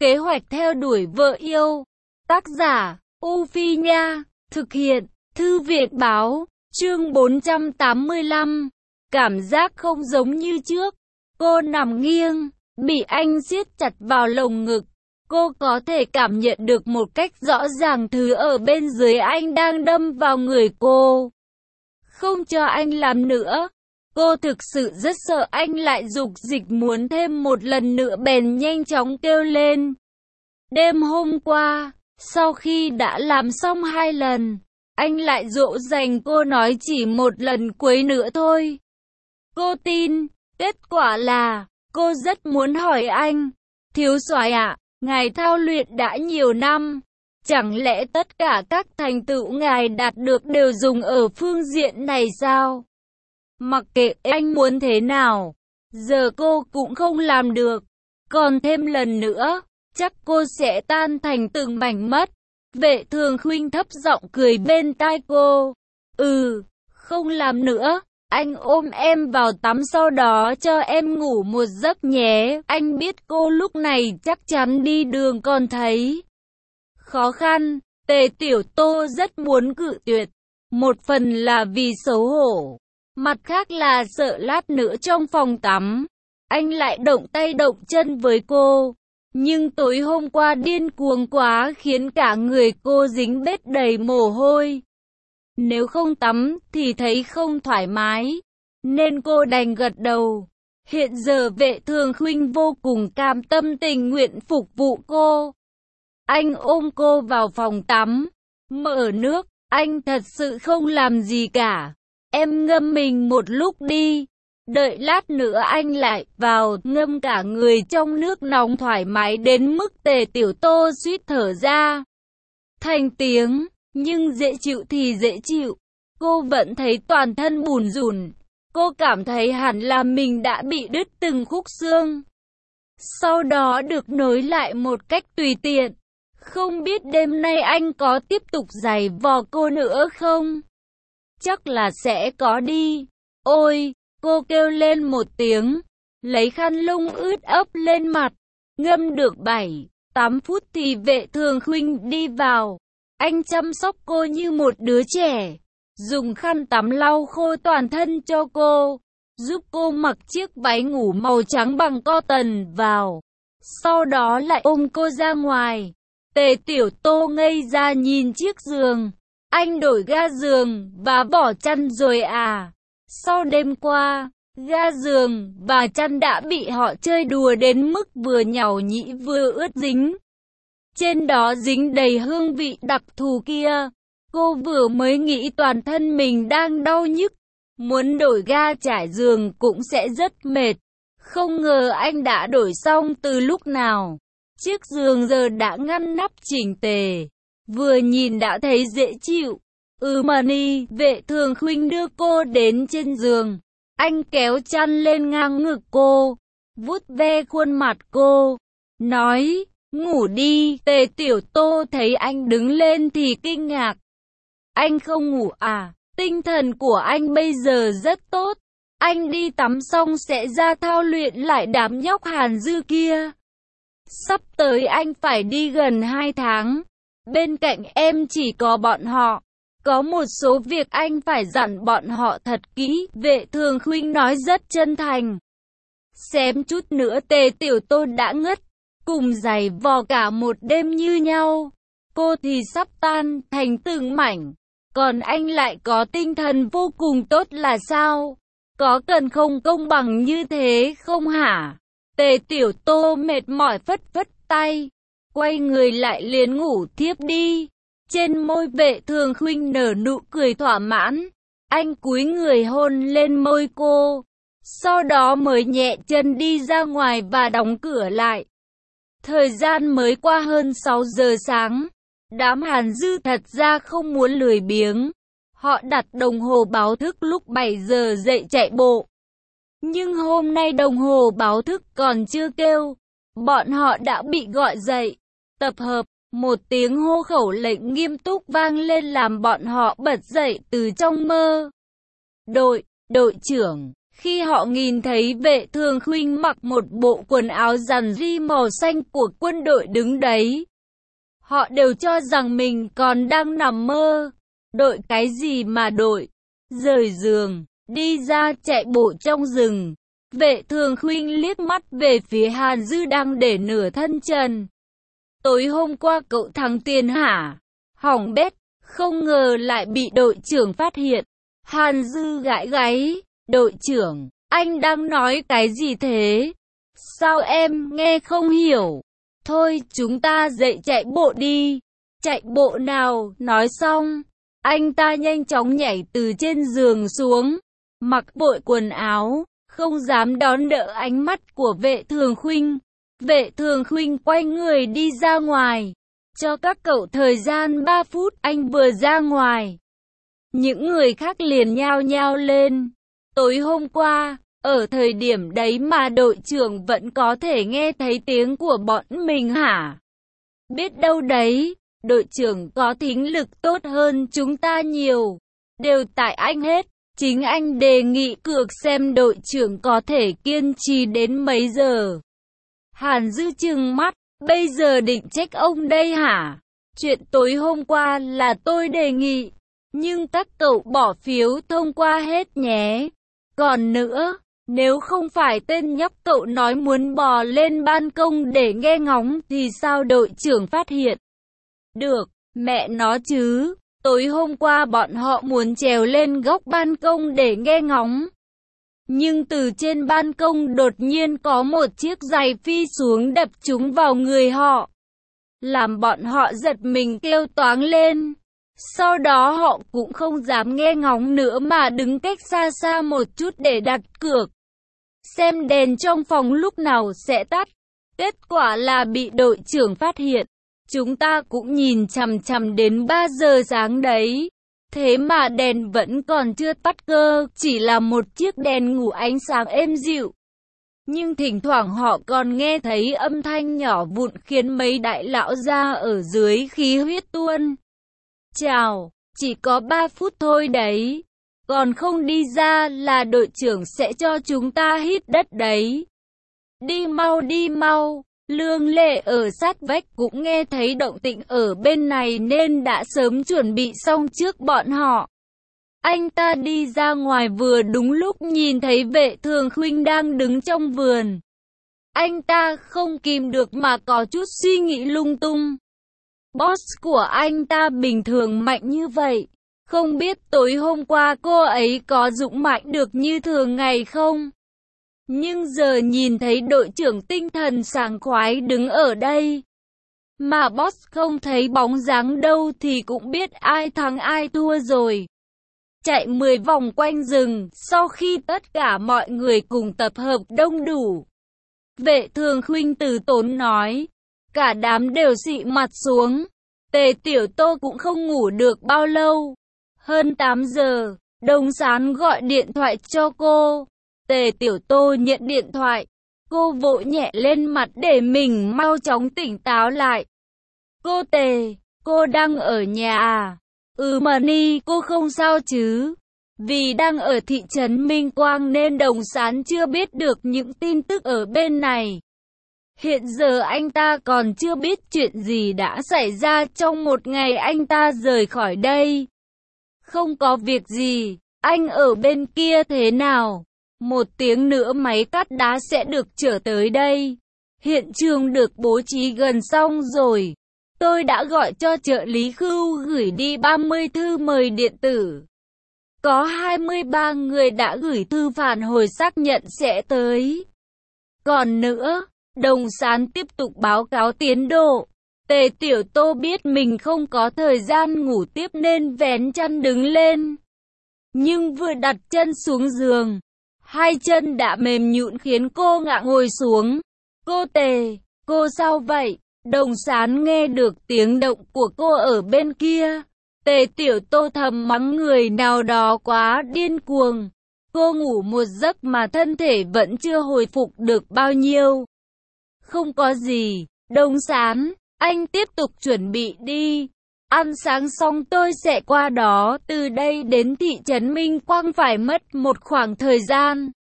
Kế hoạch theo đuổi vợ yêu. Tác giả, U Phi Nha. Thực hiện, Thư viện Báo. Chương 485. Cảm giác không giống như trước. Cô nằm nghiêng, bị anh siết chặt vào lồng ngực. Cô có thể cảm nhận được một cách rõ ràng thứ ở bên dưới anh đang đâm vào người cô. Không cho anh làm nữa. Cô thực sự rất sợ anh lại dục dịch muốn thêm một lần nữa, bèn nhanh chóng kêu lên. Đêm hôm qua, sau khi đã làm xong 2 lần, anh lại dỗ dành cô nói chỉ một lần cuối nữa thôi. Cô tin, kết quả là, cô rất muốn hỏi anh, thiếu soái ạ, ngài thao luyện đã nhiều năm, chẳng lẽ tất cả các thành tựu ngài đạt được đều dùng ở phương diện này sao? Mặc kệ anh muốn thế nào, giờ cô cũng không làm được, còn thêm lần nữa, chắc cô sẽ tan thành từng mảnh mất. Vệ Thường Khuynh thấp giọng cười bên tai cô. Không làm nữa, anh ôm em vào tắm sau đó cho em ngủ một giấc nhé. Anh biết cô lúc này chắc chắn đi đường còn thấy khó khăn. Tề Tiểu Tô rất muốn cự tuyệt, một phần là vì xấu hổ, mặt khác là sợ lát nữa trong phòng tắm anh lại động tay động chân với cô. Nhưng tối hôm qua điên cuồng quá khiến cả người cô dính bết đầy mồ hôi. Nếu không tắm thì thấy không thoải mái, nên cô đành gật đầu. Hiện giờ Vệ Thường Khuynh vô cùng cam tâm tình nguyện phục vụ cô. Anh ôm cô vào phòng tắm, mở nước, anh thật sự không làm gì cả. Em ngâm mình một lúc đi. Đợi lát nữa anh lại vào, ngâm cả người trong nước nóng thoải mái đến mức Tề Tiểu Tô suýt thở ra thành tiếng. Nhưng dễ chịu thì dễ chịu, cô vẫn thấy toàn thân bủn rủn. Cô cảm thấy hẳn là mình đã bị đứt từng khúc xương, sau đó được nối lại một cách tùy tiện. Không biết đêm nay anh có tiếp tục giày vò cô nữa không? Chắc là sẽ có đi. Ôi! Cô kêu lên một tiếng, lấy khăn lông ướt ấp lên mặt. Ngâm được 7-8 phút thì Vệ Thường Khuynh đi vào. Anh chăm sóc cô như một đứa trẻ, dùng khăn tắm lau khô toàn thân cho cô, giúp cô mặc chiếc váy ngủ màu trắng bằng cotton vào. Sau đó lại ôm cô ra ngoài. Tề Tiểu Tô ngây ra nhìn chiếc giường. Anh đổi ga giường và bỏ chăn rồi à? Sau đêm qua, ga giường và chăn đã bị họ chơi đùa đến mức vừa nhàu nhĩ vừa ướt dính. Trên đó dính đầy hương vị đặc thù kia. Cô vừa mới nghĩ toàn thân mình đang đau nhức, muốn đổi ga trải giường cũng sẽ rất mệt. Không ngờ anh đã đổi xong từ lúc nào. Chiếc giường giờ đã ngăn nắp chỉnh tề, vừa nhìn đã thấy dễ chịu. Mani, Vệ Thường Khuynh đưa cô đến trên giường. Anh kéo chăn lên ngang ngực cô, vuốt ve khuôn mặt cô, nói, ngủ đi. Tề Tiểu Tô thấy anh đứng lên thì kinh ngạc. Anh không ngủ à? Tinh thần của anh bây giờ rất tốt. Anh đi tắm xong sẽ ra thao luyện lại đám nhóc Hàn Dư kia. Sắp tới anh phải đi gần 2 tháng. Bên cạnh em chỉ có bọn họ. Có một số việc anh phải dặn bọn họ thật kỹ. Vệ Thường Khuynh nói rất chân thành. Xém chút nữa Tề Tiểu Tô đã ngất. Cùng giày vò cả một đêm như nhau. Cô thì sắp tan thành từng mảnh. Còn anh lại có tinh thần vô cùng tốt là sao? Có cần không công bằng như thế không hả? Tề Tiểu Tô mệt mỏi phất phất tay, quay người lại liền ngủ thiếp đi. Trên môi Vệ Thường Khuynh nở nụ cười thỏa mãn. Anh cúi người hôn lên môi cô, sau đó mới nhẹ chân đi ra ngoài và đóng cửa lại. Thời gian mới qua hơn 6 giờ sáng. Đám Hàn Dư thật ra không muốn lười biếng. Họ đặt đồng hồ báo thức lúc 7 giờ dậy chạy bộ. Nhưng hôm nay đồng hồ báo thức còn chưa kêu, bọn họ đã bị gọi dậy. Tập hợp, một tiếng hô khẩu lệnh nghiêm túc vang lên làm bọn họ bật dậy từ trong mơ. Đội trưởng, Khi họ nhìn thấy Vệ Thường Khuynh mặc một bộ quần áo rằn ri màu xanh của quân đội đứng đấy, họ đều cho rằng mình còn đang nằm mơ. Đội cái gì mà đội? Rời giường, đi ra chạy bộ trong rừng. Vệ Thường Khuynh liếc mắt về phía Hàn Dư đang để nửa thân trần. Tối hôm qua cậu thắng tiền hả? Hỏng bét, không ngờ lại bị đội trưởng phát hiện. Hàn Dư gãi gáy. Đội trưởng, anh đang nói cái gì thế? Sao em nghe không hiểu? Thôi chúng ta dậy chạy bộ đi. Chạy bộ nào? Nói xong, anh ta nhanh chóng nhảy từ trên giường xuống, mặc bộ quần áo, không dám đón đỡ ánh mắt của Vệ Thường Khuynh. Vệ Thường Khuynh quay người đi ra ngoài. Cho các cậu thời gian 3 phút, anh vừa ra ngoài. Những người khác liền nhao nhao lên. Tối hôm qua, ở thời điểm đấy mà đội trưởng vẫn có thể nghe thấy tiếng của bọn mình hả? Biết đâu đấy, đội trưởng có thính lực tốt hơn chúng ta nhiều. Đều tại anh hết. Chính anh đề nghị cược xem đội trưởng có thể kiên trì đến mấy giờ. Hàn Dư trừng mắt, bây giờ định trách ông đây hả? Chuyện tối hôm qua là tôi đề nghị, nhưng các cậu bỏ phiếu thông qua hết nhé. Còn nữa, nếu không phải tên nhóc cậu nói muốn bò lên ban công để nghe ngóng thì sao đội trưởng phát hiện? Được, mẹ nó chứ, tối hôm qua bọn họ muốn trèo lên góc ban công để nghe ngóng. Nhưng từ trên ban công đột nhiên có một chiếc giày phi xuống đập trúng vào người họ, làm bọn họ giật mình kêu toáng lên. Sau đó họ cũng không dám nghe ngóng nữa mà đứng cách xa xa một chút để đặt cược, xem đèn trong phòng lúc nào sẽ tắt. Kết quả là bị đội trưởng phát hiện. Chúng ta cũng nhìn chằm chằm đến 3 giờ sáng đấy. Thế mà đèn vẫn còn chưa tắt cơ, chỉ là một chiếc đèn ngủ ánh sáng êm dịu. Nhưng thỉnh thoảng họ còn nghe thấy âm thanh nhỏ vụn khiến mấy đại lão gia ở dưới khí huyết tuôn. Chào, chỉ có 3 phút thôi đấy. Còn không đi ra là đội trưởng sẽ cho chúng ta hít đất đấy. Đi mau đi mau. Lương Lệ ở sát vách cũng nghe thấy động tĩnh ở bên này nên đã sớm chuẩn bị xong trước bọn họ. Anh ta đi ra ngoài vừa đúng lúc nhìn thấy Vệ Thường Khuynh đang đứng trong vườn. Anh ta không kìm được mà có chút suy nghĩ lung tung. Boss của anh ta bình thường mạnh như vậy, không biết tối hôm qua cô ấy có dũng mạnh được như thường ngày không? Nhưng giờ nhìn thấy đội trưởng tinh thần sảng khoái đứng ở đây, mà boss không thấy bóng dáng đâu thì cũng biết ai thắng ai thua rồi. Chạy 10 vòng quanh rừng, sau khi tất cả mọi người cùng tập hợp đông đủ, Vệ Thường Khuynh từ tốn nói, cả đám đều xị mặt xuống. Tề Tiểu Tô cũng không ngủ được bao lâu. Hơn 8 giờ, Đồng Sán gọi điện thoại cho cô. Tề Tiểu Tô nhận điện thoại. Cô vỗ nhẹ lên mặt để mình mau chóng tỉnh táo lại. Cô Tề, cô đang ở nhà à? Mà Ni, cô không sao chứ? Vì đang ở thị trấn Minh Quang nên Đồng Sán chưa biết được những tin tức ở bên này. Hiện giờ anh ta còn chưa biết chuyện gì đã xảy ra trong một ngày anh ta rời khỏi đây. Không có việc gì, anh ở bên kia thế nào? 1 tiếng nữa máy cắt đá sẽ được trở tới đây. Hiện trường được bố trí gần xong rồi. Tôi đã gọi cho trợ lý Khưu gửi đi 30 thư mời điện tử. Có 23 người đã gửi thư phản hồi xác nhận sẽ tới. Còn nữa, Đồng Sán tiếp tục báo cáo tiến độ. Tề Tiểu Tô biết mình không có thời gian ngủ tiếp nên vén chăn đứng lên. Nhưng vừa đặt chân xuống giường, 2 chân đã mềm nhũn khiến cô ngã ngồi xuống. Cô Tề, cô sao vậy? Đồng Sán nghe được tiếng động của cô ở bên kia. Tề Tiểu Tô thầm mắng người nào đó quá điên cuồng. Cô ngủ một giấc mà thân thể vẫn chưa hồi phục được bao nhiêu. Không có gì, Đồng Sán, anh tiếp tục chuẩn bị đi. Ăn sáng xong tôi sẽ qua đó, từ đây đến thị trấn Minh Quang phải mất một khoảng thời gian.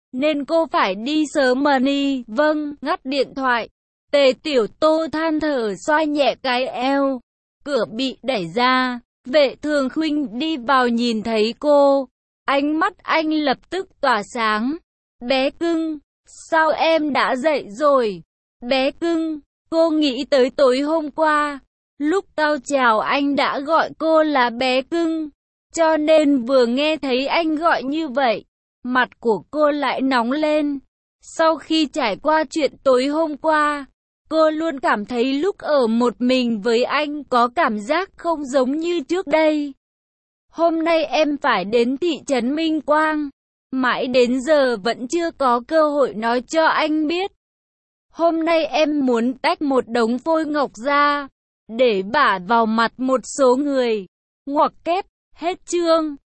nên cô phải đi sớm mà đi. Vâng, ngắt điện thoại. Tề Tiểu Tô than thở xoa nhẹ cái eo. Cửa bị đẩy ra. Vệ Thường Khuynh đi vào nhìn thấy cô. Ánh mắt anh lập tức tỏa sáng. Bé cưng, sao em đã dậy rồi? Bé cưng, cô nghĩ tới tối hôm qua. Lúc tao chào anh đã gọi cô là bé cưng. Cho nên vừa nghe thấy anh gọi như vậy, mặt của cô lại nóng lên. Sau khi trải qua chuyện tối hôm qua, cô luôn cảm thấy lúc ở một mình với anh có cảm giác không giống như trước đây. Hôm nay em phải đến thị trấn Minh Quang. Mãi đến giờ vẫn chưa có cơ hội nói cho anh biết. Hôm nay em muốn tách một đống phôi ngọc ra, để bả vào mặt một số người. Ngoặc kép, hết chương.